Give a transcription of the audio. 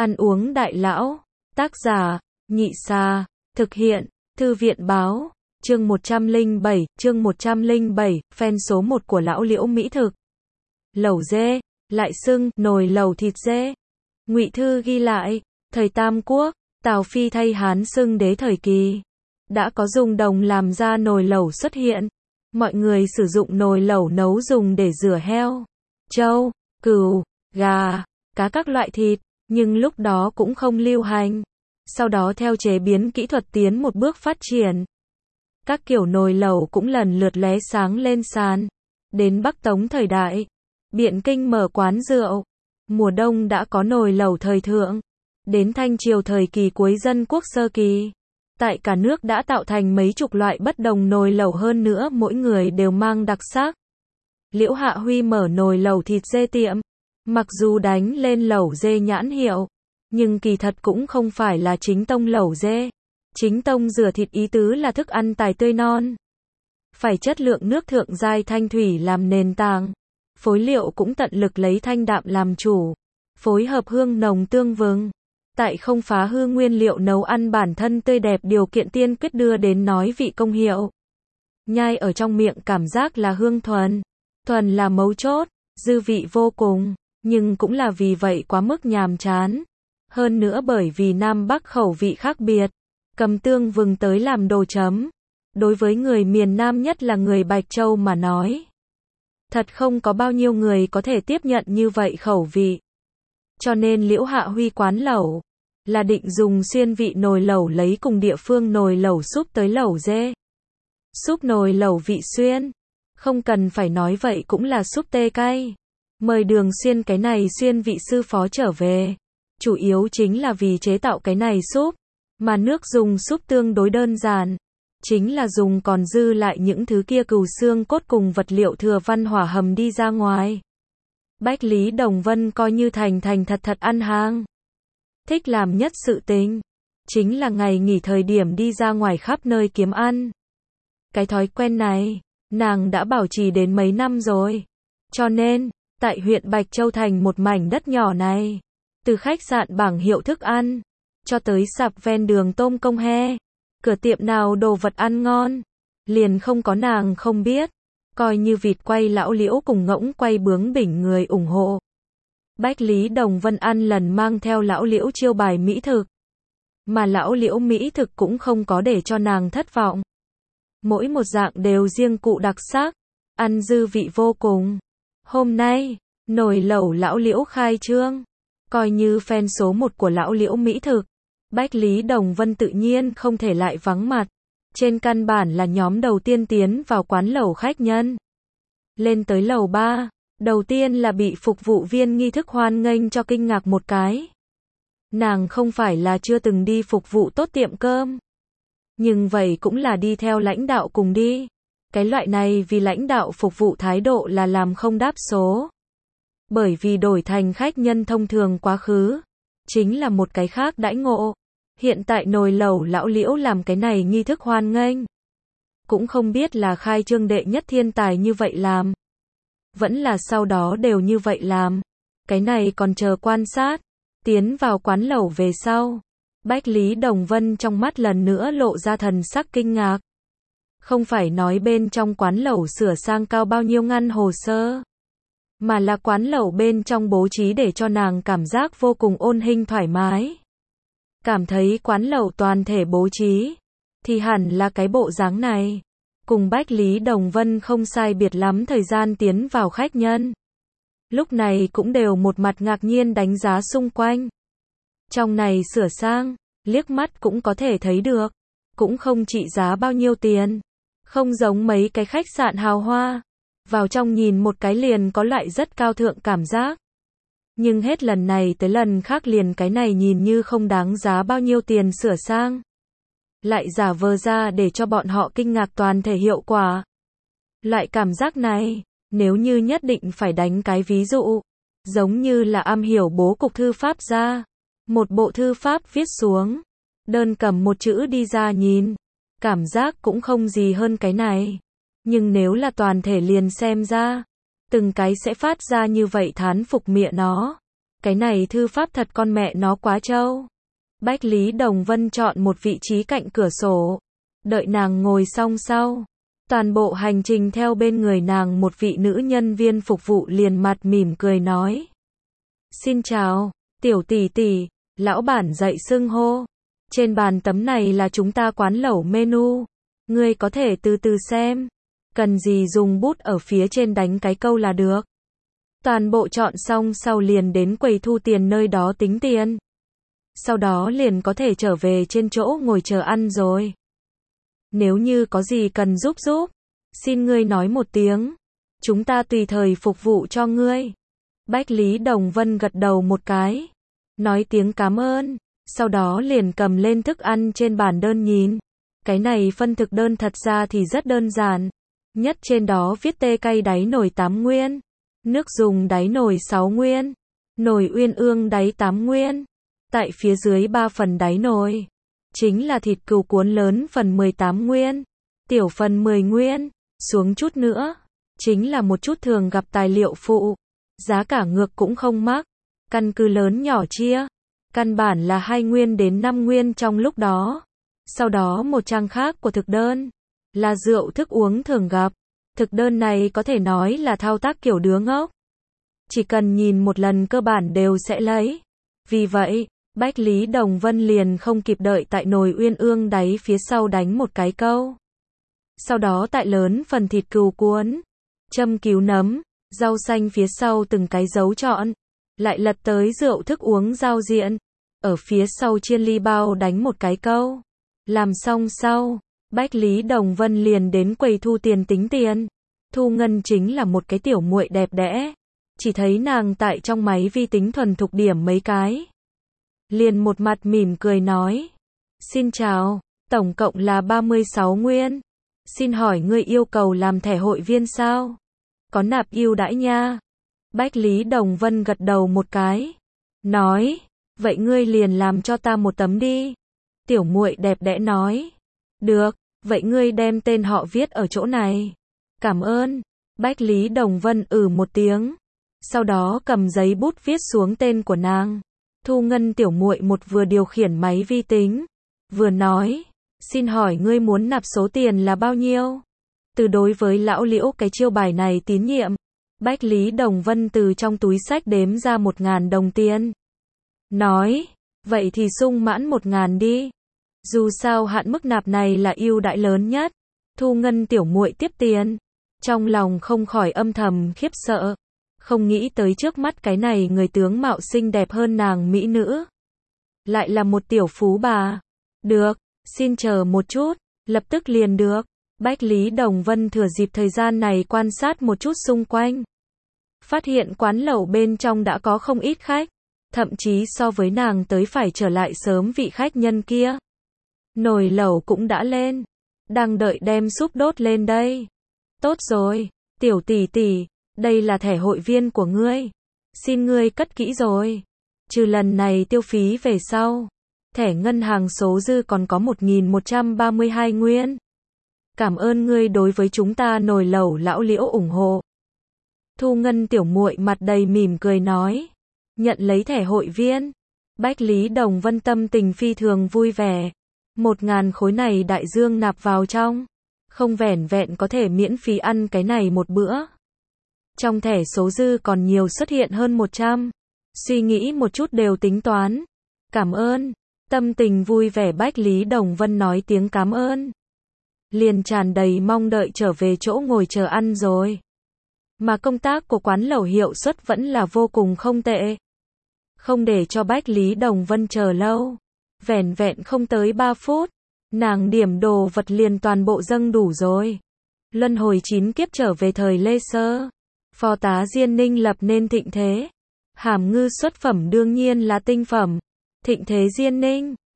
Ăn uống đại lão. Tác giả, Nhị Sa. Thực hiện, Thư viện Báo. Chương 107, fan số 1 của lão Liễu mỹ thực. Lẩu dê, lại xưng nồi lẩu thịt dê. Ngụy Thư ghi lại, thời Tam Quốc, Tào Phi thay Hán xưng đế thời kỳ, đã có dùng đồng làm ra nồi lẩu xuất hiện. Mọi người sử dụng nồi lẩu nấu dùng để rửa heo, trâu, cừu, gà, cá các loại thịt, nhưng lúc đó cũng không lưu hành. Sau đó theo chế biến kỹ thuật tiến một bước phát triển, các kiểu nồi lẩu cũng lần lượt lóe sáng lên sàn. Đến Bắc Tống thời đại, Biện Kinh mở quán rượu, mùa đông đã có nồi lẩu thời thượng. Đến Thanh Triều thời kỳ cuối Dân Quốc sơ kỳ, tại cả nước đã tạo thành mấy chục loại bất đồng nồi lẩu, hơn nữa mỗi người đều mang đặc sắc. Liễu Hạ Huy mở nồi lẩu thịt dê tiệm, mặc dù đánh lên lẩu dê nhãn hiệu, nhưng kỳ thật cũng không phải là chính tông lẩu dê. Chính tông rửa thịt ý tứ là thức ăn tài tươi non, phải chất lượng nước thượng giai thanh thủy làm nền tảng. Phối liệu cũng tận lực lấy thanh đạm làm chủ, phối hợp hương nồng tương vừng. Tại không phá hư nguyên liệu nấu ăn bản thân tươi đẹp, điều kiện tiên quyết đưa đến nói vị công hiệu. Nhai ở trong miệng cảm giác là hương thuần. Thuần là mấu chốt, dư vị vô cùng, nhưng cũng là vì vậy quá mức nhàm chán. Hơn nữa bởi vì Nam Bắc khẩu vị khác biệt, cầm tương vừng tới làm đồ chấm. Đối với người miền Nam, nhất là người Bạch Châu mà nói, thật không có bao nhiêu người có thể tiếp nhận như vậy khẩu vị. Cho nên Liễu Hạ Huy quán lẩu là định dùng xuyên vị nồi lẩu, lấy cùng địa phương nồi lẩu súp tới lẩu dê. Súp nồi lẩu vị xuyên, không cần phải nói vậy cũng là súp tê cay. Mời Đường Xuyên cái này xuyên vị sư phó trở về, chủ yếu chính là vì chế tạo cái này súp, mà nước dùng súp tương đối đơn giản, chính là dùng còn dư lại những thứ kia cừu xương cốt cùng vật liệu thừa văn hỏa hầm đi ra ngoài. Bách Lý Đồng Vân coi như thành thật ăn hàng. Thích làm nhất sự tình chính là ngày nghỉ thời điểm đi ra ngoài khắp nơi kiếm ăn. Cái thói quen này, nàng đã bảo trì đến mấy năm rồi. Cho nên, tại huyện Bạch Châu thành một mảnh đất nhỏ này, từ khách sạn bảng hiệu thức ăn, cho tới sạp ven đường tôm công he, cửa tiệm nào đồ vật ăn ngon, liền không có nàng không biết. Coi như vịt quay lão Liễu cùng ngỗng quay bướng bỉnh người ủng hộ. Bách Lý Đồng Vân ăn lần mang theo lão Liễu chiêu bài mỹ thực, mà lão Liễu mỹ thực cũng không có để cho nàng thất vọng. Mỗi một dạng đều riêng cụ đặc sắc, ăn dư vị vô cùng. Hôm nay, nồi lẩu lão Liễu khai trương, coi như fan số 1 của lão Liễu mỹ thực, Bách Lý Đồng Vân tự nhiên không thể lại vắng mặt. Trên căn bản là nhóm đầu tiên tiến vào quán lẩu khách nhân. Lên tới lầu 3, đầu tiên là bị phục vụ viên nghi thức hoan nghênh cho kinh ngạc một cái. Nàng không phải là chưa từng đi phục vụ tốt tiệm cơm, nhưng vậy cũng là đi theo lãnh đạo cùng đi. Cái loại này vì lãnh đạo phục vụ thái độ là làm không đáp số. Bởi vì đổi thành khách nhân thông thường quá khứ, chính là một cái khác đãi ngộ. Hiện tại nồi lẩu lão Liễu làm cái này nghi thức hoan nghênh, cũng không biết là khai trương đệ nhất thiên tài như vậy làm, vẫn là sau đó đều như vậy làm. Cái này còn chờ quan sát. Tiến vào quán lẩu về sau, Bách Lý Đồng Vân trong mắt lần nữa lộ ra thần sắc kinh ngạc. Không phải nói bên trong quán lẩu sửa sang cao bao nhiêu ngăn hồ sơ, mà là quán lẩu bên trong bố trí để cho nàng cảm giác vô cùng ôn hình thoải mái. Cảm thấy quán lẩu toàn thể bố trí thì hẳn là cái bộ dáng này. Cùng Bách Lý Đồng Vân không sai biệt lắm thời gian tiến vào khách nhân, lúc này cũng đều một mặt ngạc nhiên đánh giá xung quanh. Trong này sửa sang, liếc mắt cũng có thể thấy được, cũng không trị giá bao nhiêu tiền, không giống mấy cái khách sạn hào hoa, vào trong nhìn một cái liền có loại rất cao thượng cảm giác. Nhưng hết lần này tới lần khác liền cái này nhìn như không đáng giá bao nhiêu tiền sửa sang, lại giả vờ ra để cho bọn họ kinh ngạc toàn thể hiệu quả. Loại cảm giác này, nếu như nhất định phải đánh cái ví dụ, giống như là am hiểu bố cục thư pháp ra, một bộ thư pháp viết xuống, đơn cầm một chữ đi ra nhìn, cảm giác cũng không gì hơn cái này. Nhưng nếu là toàn thể liền xem ra, từng cái sẽ phát ra như vậy thán phục mịa nó. Cái này thư pháp thật con mẹ nó quá trâu. Bách Lý Đồng Vân chọn một vị trí cạnh cửa sổ. Đợi nàng ngồi xong sau. Toàn bộ hành trình theo bên người nàng một vị nữ nhân viên phục vụ liền mặt mỉm cười nói. Xin chào, tiểu tỷ tỷ, lão bản dạy xưng hô. Trên bàn tấm này là chúng ta quán lẩu menu. Ngươi có thể từ từ xem. Cần gì dùng bút ở phía trên đánh cái câu là được. Toàn bộ chọn xong sau liền đến quầy thu tiền nơi đó tính tiền. Sau đó liền có thể trở về trên chỗ ngồi chờ ăn rồi. Nếu như có gì cần giúp, xin ngươi nói một tiếng. Chúng ta tùy thời phục vụ cho ngươi. Bách Lý Đồng Vân gật đầu một cái. Nói tiếng cảm ơn. Sau đó liền cầm lên thức ăn trên bản đơn nhìn. Cái này phân thực đơn thật ra thì rất đơn giản. Nhất trên đó viết tê cay đáy nồi 8 nguyên. Nước dùng đáy nồi 6 nguyên. Nồi uyên ương đáy 8 nguyên. Tại phía dưới 3 phần đáy nồi. Chính là thịt cừu cuốn lớn phần 18 nguyên. Tiểu phần 10 nguyên. Xuống chút nữa. Chính là một chút thường gặp tài liệu phụ. Giá cả ngược cũng không mắc. Căn cứ lớn nhỏ chia. Căn bản là 2 nguyên đến 5 nguyên trong lúc đó. Sau đó một trang khác của thực đơn. Là rượu thức uống thường gặp. Thực đơn này có thể nói là thao tác kiểu đứa ngốc. Chỉ cần nhìn một lần cơ bản đều sẽ lấy. Vì vậy, Bách Lý Đồng Vân liền không kịp đợi tại nồi uyên ương đáy phía sau đánh một cái câu. Sau đó tại lớn phần thịt cừu cuốn, châm cứu nấm, rau xanh phía sau từng cái dấu trọn. Lại lật tới rượu thức uống giao diện. Ở phía sau chiên ly bao đánh một cái câu. Làm xong sau, Bách Lý Đồng Vân liền đến quầy thu tiền tính tiền. Thu Ngân chính là một cái tiểu muội đẹp đẽ. Chỉ thấy nàng tại trong máy vi tính thuần thục điểm mấy cái. Liền một mặt mỉm cười nói. Xin chào, tổng cộng là 36 nguyên. Xin hỏi ngươi yêu cầu làm thẻ hội viên sao? Có nạp ưu đãi nha. Bách Lý Đồng Vân gật đầu một cái. Nói, vậy ngươi liền làm cho ta một tấm đi. Tiểu muội đẹp đẽ nói. Được, vậy ngươi đem tên họ viết ở chỗ này. Cảm ơn. Bách Lý Đồng Vân một tiếng. Sau đó cầm giấy bút viết xuống tên của nàng. Thu Ngân tiểu muội một vừa điều khiển máy vi tính, vừa nói, xin hỏi ngươi muốn nạp số tiền là bao nhiêu? Từ đối với lão Liễu cái chiêu bài này tín nhiệm, Bách Lý Đồng Vân từ trong túi xách đếm ra 1.000 đồng tiền. Nói, vậy thì sung mãn 1.000 đi. Dù sao hạn mức nạp này là ưu đãi lớn nhất. Thu Ngân tiểu muội tiếp tiền. Trong lòng không khỏi âm thầm khiếp sợ. Không nghĩ tới trước mắt cái này người tướng mạo xinh đẹp hơn nàng mỹ nữ. Lại là một tiểu phú bà. Được, xin chờ một chút, lập tức liền được. Bách Lý Đồng Vân thừa dịp thời gian này quan sát một chút xung quanh. Phát hiện quán lẩu bên trong đã có không ít khách. Thậm chí so với nàng tới phải trở lại sớm vị khách nhân kia. Nồi lẩu cũng đã lên. Đang đợi đem súp đốt lên đây. Tốt rồi, tiểu tỷ tỷ. Đây là thẻ hội viên của ngươi. Xin ngươi cất kỹ rồi. Trừ lần này tiêu phí về sau. Thẻ ngân hàng số dư còn có 1.132 nguyên. Cảm ơn ngươi đối với chúng ta nồi lẩu lão Liễu ủng hộ. Thu Ngân tiểu muội mặt đầy mỉm cười nói. Nhận lấy thẻ hội viên. Bách Lý Đồng Vân tâm tình phi thường vui vẻ. 1.000 khối này đại dương nạp vào trong. Không vẻn vẹn có thể miễn phí ăn cái này một bữa. Trong thẻ số dư còn nhiều xuất hiện hơn 100. Suy nghĩ một chút đều tính toán. Cảm ơn. Tâm tình vui vẻ Bách Lý Đồng Vân nói tiếng cảm ơn. Liền tràn đầy mong đợi trở về chỗ ngồi chờ ăn rồi. Mà công tác của quán lẩu hiệu suất vẫn là vô cùng không tệ. Không để cho Bách Lý Đồng Vân chờ lâu. Vẻn vẹn không tới 3 phút. Nàng điểm đồ vật liền toàn bộ dâng đủ rồi. Luân hồi 9 kiếp trở về thời Lê Sơ. Phó tá Diên Ninh lập nên thịnh thế. Hàm ngư xuất phẩm đương nhiên là tinh phẩm. Thịnh thế Diên Ninh.